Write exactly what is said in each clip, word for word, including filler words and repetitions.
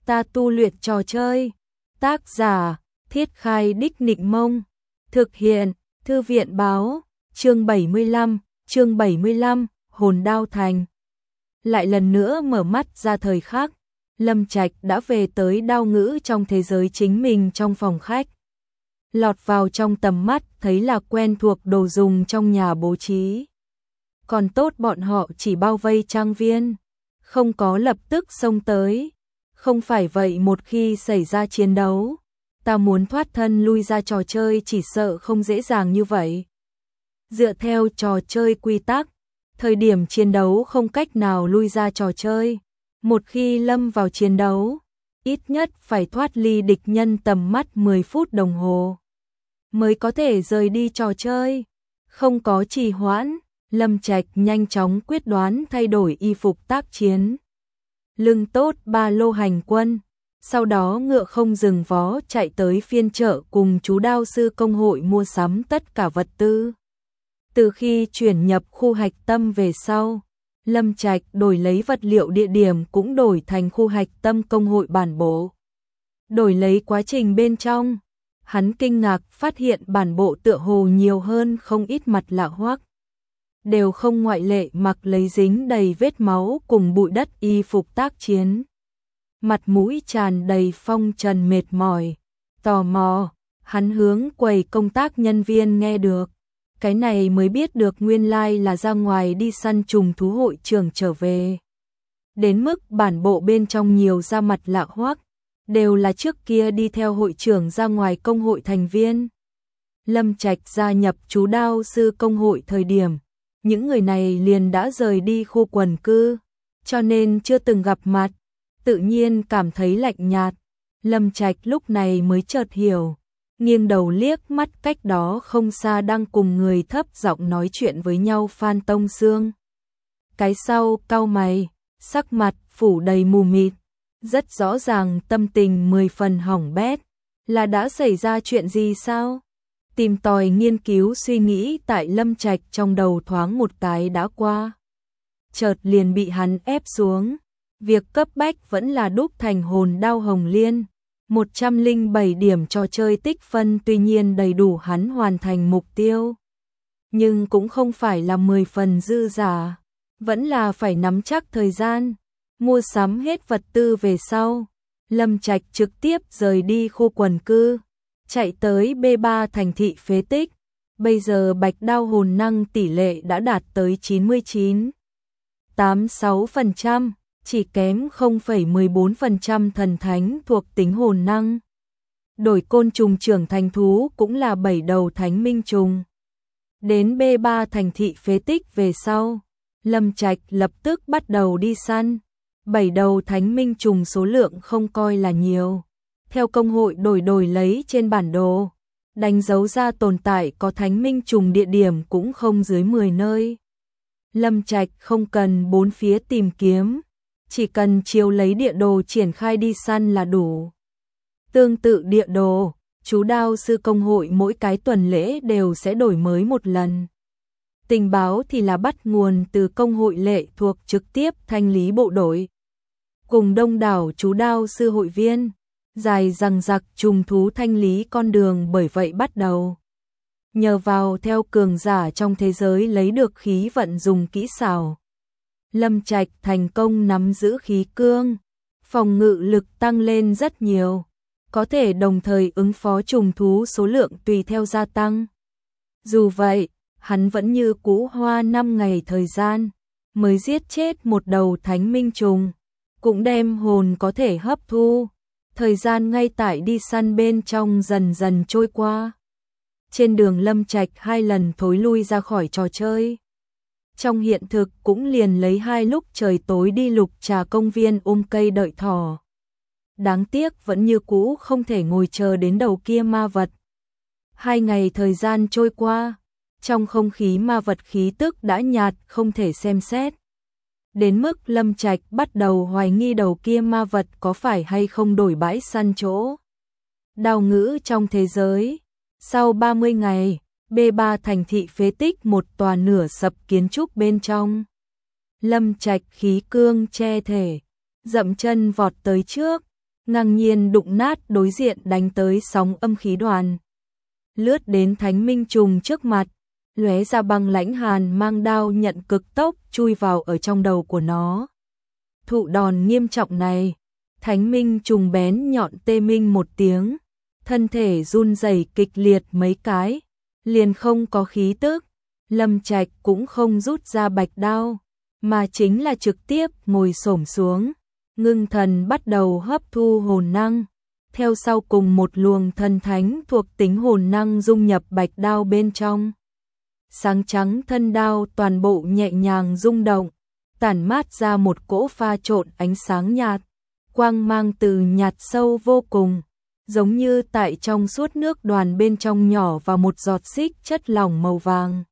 Ta tu luyện trò chơi. Tác giả: Thiết Khai Đích Nịnh Mông. Thực hiện: Thư viện báo. Chương bảy mươi lăm, chương bảy mươi lăm, Hồn Đao Thành. Lại lần nữa mở mắt ra thời khắc, Lâm Trạch đã về tới đao ngữ trong thế giới chính mình trong phòng khách. Lọt vào trong tầm mắt thấy là quen thuộc đồ dùng trong nhà bố trí. Còn tốt bọn họ chỉ bao vây trang viên, không có lập tức xông tới. Không phải vậy một khi xảy ra chiến đấu, ta muốn thoát thân lui ra trò chơi chỉ sợ không dễ dàng như vậy. Dựa theo trò chơi quy tắc, thời điểm chiến đấu không cách nào lui ra trò chơi. Một khi lâm vào chiến đấu, ít nhất phải thoát ly địch nhân tầm mắt mười phút đồng hồ mới có thể rời đi trò chơi. Không có trì hoãn, Lâm Trạch nhanh chóng quyết đoán thay đổi y phục tác chiến. Lưng tốt ba lô hành quân, sau đó ngựa không dừng vó chạy tới phiên chợ cùng chú đao sư công hội mua sắm tất cả vật tư. Từ khi chuyển nhập khu hạch tâm về sau, Lâm Trạch đổi lấy vật liệu địa điểm cũng đổi thành khu hạch tâm công hội bản bộ. Đổi lấy quá trình bên trong, hắn kinh ngạc phát hiện bản bộ tựa hồ nhiều hơn không ít mặt lạ hoắc. Đều không ngoại lệ mặc lấy dính đầy vết máu cùng bụi đất y phục tác chiến. Mặt mũi tràn đầy phong trần mệt mỏi, tò mò, hắn hướng quầy công tác nhân viên nghe được. Cái này mới biết được nguyên lai là ra ngoài đi săn trùng thú hội trưởng trở về. Đến mức bản bộ bên trong nhiều da mặt lạ hoắc, đều là trước kia đi theo hội trưởng ra ngoài công hội thành viên. Lâm Trạch gia nhập chú đao sư công hội thời điểm, những người này liền đã rời đi khu quần cư, cho nên chưa từng gặp mặt, tự nhiên cảm thấy lạnh nhạt. Lâm Trạch lúc này mới chợt hiểu, nghiêng đầu liếc mắt cách đó không xa đang cùng người thấp giọng nói chuyện với nhau Phan Tông Sương. Cái sau cau mày, sắc mặt phủ đầy mù mịt, rất rõ ràng tâm tình mười phần hỏng bét. Là đã xảy ra chuyện gì sao? Tìm tòi nghiên cứu suy nghĩ tại Lâm Trạch trong đầu thoáng một cái đã qua. Chợt liền bị hắn ép xuống. Việc cấp bách vẫn là đúc thành hồn đao hồng liên. một trăm lẻ bảy điểm trò chơi tích phân tuy nhiên đầy đủ hắn hoàn thành mục tiêu. Nhưng cũng không phải là mười phần dư giả. Vẫn là phải nắm chắc thời gian. Mua sắm hết vật tư về sau, Lâm Trạch trực tiếp rời đi khu quần cư, chạy tới B ba thành thị phế tích. Bây giờ bạch đao hồn năng tỷ lệ đã đạt tới chín mươi chín phẩy tám mươi sáu phần trăm, chỉ kém không phẩy mười bốn phần trăm thần thánh thuộc tính hồn năng. Đổi côn trùng trưởng thành thú cũng là bảy đầu thánh minh trùng. Đến B ba thành thị phế tích về sau, Lâm Trạch lập tức bắt đầu đi săn. Bảy đầu thánh minh trùng số lượng không coi là nhiều. Theo công hội đổi đổi lấy trên bản đồ, đánh dấu ra tồn tại có thánh minh trùng địa điểm cũng không dưới mười nơi. Lâm Trạch không cần bốn phía tìm kiếm, chỉ cần chiếu lấy địa đồ triển khai đi săn là đủ. Tương tự địa đồ, chú đao sư công hội mỗi cái tuần lễ đều sẽ đổi mới một lần. Tình báo thì là bắt nguồn từ công hội lệ thuộc trực tiếp thanh lý bộ đội. Cùng đông đảo chú đao sư hội viên, dài dằng dặc trùng thú thanh lý con đường bởi vậy bắt đầu. Nhờ vào theo cường giả trong thế giới lấy được khí vận dùng kỹ xảo, Lâm Trạch thành công nắm giữ khí cương, phòng ngự lực tăng lên rất nhiều, có thể đồng thời ứng phó trùng thú số lượng tùy theo gia tăng. Dù vậy, hắn vẫn như cũ hoa năm ngày thời gian mới giết chết một đầu thánh minh trùng, cũng đem hồn có thể hấp thu. Thời gian ngay tại đi săn bên trong dần dần trôi qua. Trên đường Lâm Trạch hai lần thối lui ra khỏi trò chơi. Trong hiện thực cũng liền lấy hai lúc trời tối đi lục trà công viên ôm cây đợi thỏ. Đáng tiếc vẫn như cũ không thể ngồi chờ đến đầu kia ma vật. Hai ngày thời gian trôi qua, trong không khí ma vật khí tức đã nhạt không thể xem xét. Đến mức Lâm Trạch bắt đầu hoài nghi đầu kia ma vật có phải hay không đổi bãi săn chỗ. Đao ngữ trong thế giới. Sau ba mươi ngày, B ba thành thị phế tích một tòa nửa sập kiến trúc bên trong. Lâm Trạch khí cương che thể, dậm chân vọt tới trước, ngang nhiên đụng nát đối diện đánh tới sóng âm khí đoàn. Lướt đến Thánh Minh Trùng trước mặt, lóe ra băng lãnh hàn mang đao nhận cực tốc chui vào ở trong đầu của nó. Thụ đòn nghiêm trọng này, Thánh Minh Trùng bén nhọn tê minh một tiếng, thân thể run rẩy kịch liệt mấy cái, liền không có khí tức. Lâm Trạch cũng không rút ra bạch đao, mà chính là trực tiếp ngồi xổm xuống, ngưng thần bắt đầu hấp thu hồn năng. Theo sau cùng một luồng thần thánh thuộc tính hồn năng dung nhập bạch đao bên trong. Sáng trắng thân đao toàn bộ nhẹ nhàng rung động, tản mát ra một cỗ pha trộn ánh sáng nhạt, quang mang từ nhạt sâu vô cùng, giống như tại trong suốt nước đoàn bên trong nhỏ vào một giọt xích chất lỏng màu vàng.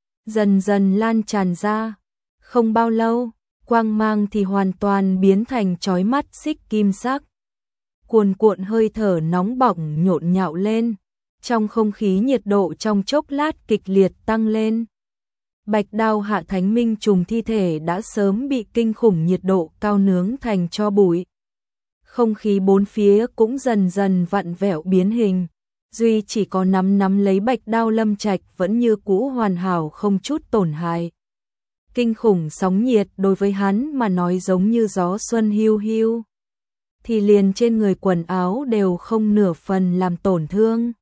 Dần dần lan tràn ra, không bao lâu, quang mang thì hoàn toàn biến thành chói mắt xích kim sắc. Cuồn cuộn hơi thở nóng bỏng nhộn nhạo lên, trong không khí nhiệt độ trong chốc lát kịch liệt tăng lên. Bạch đao hạ Thánh Minh Trùng thi thể đã sớm bị kinh khủng nhiệt độ cao nướng thành tro bụi. Không khí bốn phía cũng dần dần vặn vẹo biến hình, duy chỉ có nắm nắm lấy bạch đao Lâm Trạch vẫn như cũ hoàn hảo không chút tổn hại. Kinh khủng sóng nhiệt đối với hắn mà nói giống như gió xuân hiu hiu, thì liền trên người quần áo đều không nửa phần làm tổn thương.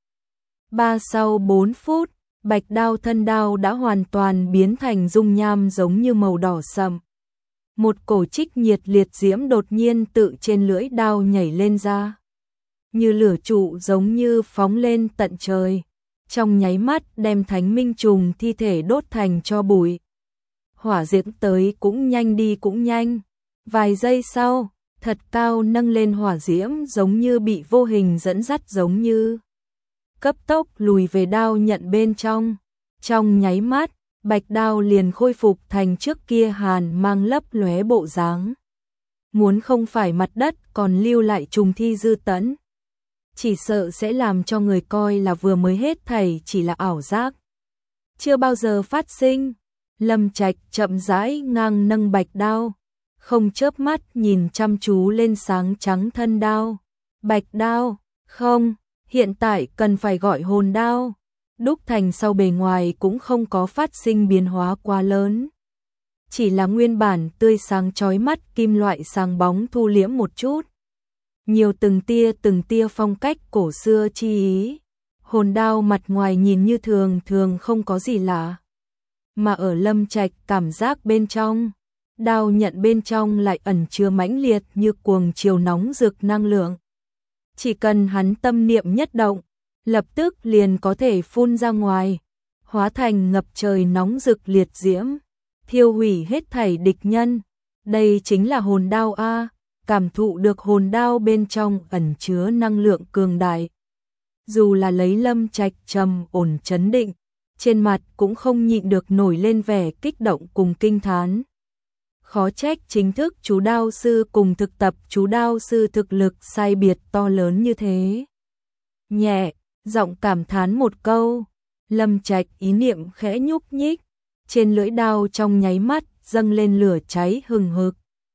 Ba sau bốn phút, bạch đao thân đao đã hoàn toàn biến thành dung nham giống như màu đỏ sậm. Một cổ trích nhiệt liệt diễm đột nhiên tự trên lưỡi đao nhảy lên ra, như lửa trụ giống như phóng lên tận trời, trong nháy mắt đem Thánh Minh Trùng thi thể đốt thành tro bụi. Hỏa diễm tới cũng nhanh đi cũng nhanh, vài giây sau, thật cao nâng lên hỏa diễm giống như bị vô hình dẫn dắt giống như cấp tốc lùi về đao nhận bên trong. Trong nháy mắt, bạch đao liền khôi phục thành trước kia hàn mang lấp lóe bộ dáng. Muốn không phải mặt đất còn lưu lại trùng thi dư tẫn, chỉ sợ sẽ làm cho người coi là vừa mới hết thảy chỉ là ảo giác, chưa bao giờ phát sinh. Lâm Trạch chậm rãi ngang nâng bạch đao, không chớp mắt nhìn chăm chú lên sáng trắng thân đao. Bạch đao, không, hiện tại cần phải gọi hồn đao. Đúc thành sau bề ngoài cũng không có phát sinh biến hóa quá lớn, chỉ là nguyên bản tươi sáng chói mắt kim loại sáng bóng thu liễm một chút, nhiều từng tia từng tia phong cách cổ xưa chi ý. Hồn đao mặt ngoài nhìn như thường thường không có gì lạ, mà ở Lâm Trạch cảm giác bên trong, đao nhận bên trong lại ẩn chứa mãnh liệt như cuồng chiều nóng rực năng lượng. Chỉ cần hắn tâm niệm nhất động, lập tức liền có thể phun ra ngoài, hóa thành ngập trời nóng rực liệt diễm, thiêu hủy hết thảy địch nhân. Đây chính là hồn đao a, cảm thụ được hồn đao bên trong ẩn chứa năng lượng cường đại. Dù là lấy Lâm Trạch trầm ổn chấn định, trên mặt cũng không nhịn được nổi lên vẻ kích động cùng kinh thán. Khó trách chính thức chú đao sư cùng thực tập chú đao sư thực lực sai biệt to lớn như thế. Nhẹ, giọng cảm thán một câu, Lâm Trạch ý niệm khẽ nhúc nhích, trên lưỡi đao trong nháy mắt dâng lên lửa cháy hừng hực.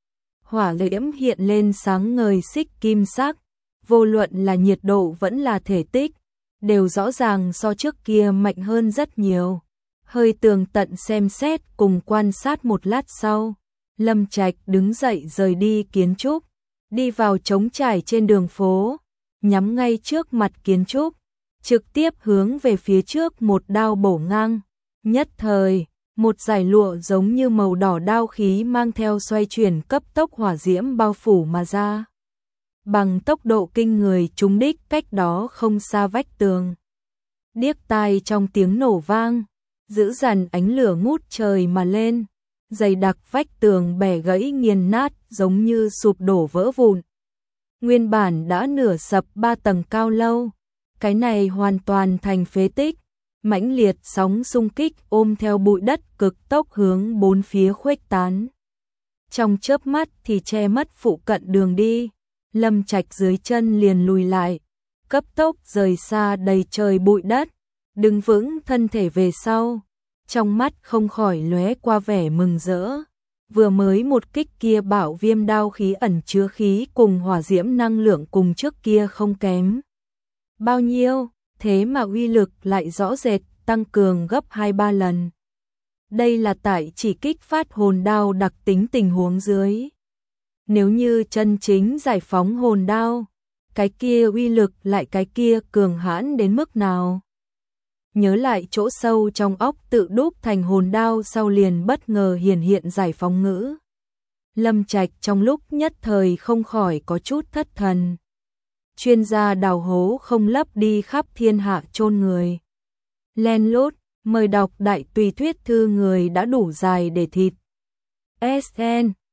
Hỏa diễm hiện lên sáng ngời xích kim sắc, vô luận là nhiệt độ vẫn là thể tích, đều rõ ràng so trước kia mạnh hơn rất nhiều. Hơi tường tận xem xét cùng quan sát một lát sau, Lâm Trạch đứng dậy rời đi kiến trúc, đi vào trống trải trên đường phố, nhắm ngay trước mặt kiến trúc, trực tiếp hướng về phía trước một đao bổ ngang. Nhất thời, một dải lụa giống như màu đỏ đao khí mang theo xoay chuyển cấp tốc hỏa diễm bao phủ mà ra. Bằng tốc độ kinh người trúng đích cách đó không xa vách tường. Điếc tai trong tiếng nổ vang, dữ dằn ánh lửa ngút trời mà lên, dày đặc vách tường bẻ gãy nghiền nát giống như sụp đổ vỡ vụn. Nguyên bản đã nửa sập ba tầng cao lâu, cái này hoàn toàn thành phế tích, mãnh liệt sóng xung kích ôm theo bụi đất cực tốc hướng bốn phía khuếch tán. Trong chớp mắt thì che mất phụ cận đường đi, Lâm Trạch dưới chân liền lùi lại, cấp tốc rời xa đầy trời bụi đất, đứng vững thân thể về sau, trong mắt không khỏi lóe qua vẻ mừng rỡ. vừa mới một kích kia bảo viêm đao khí ẩn chứa khí cùng hỏa diễm năng lượng cùng trước kia không kém bao nhiêu, thế mà uy lực lại rõ rệt tăng cường gấp hai ba lần. Đây là tại chỉ kích phát hồn đao đặc tính tình huống dưới. Nếu như chân chính giải phóng hồn đao, cái kia uy lực lại cái kia cường hãn đến mức nào. Nhớ lại chỗ sâu trong óc tự đúc thành hồn đao sau liền bất ngờ hiển hiện giải phóng ngữ. Lâm Trạch trong lúc nhất thời không khỏi có chút thất thần. Chuyên gia đào hố không lấp đi khắp thiên hạ chôn người. Len lút, mời đọc đại tùy thuyết thư người đã đủ dài để thịt. ét en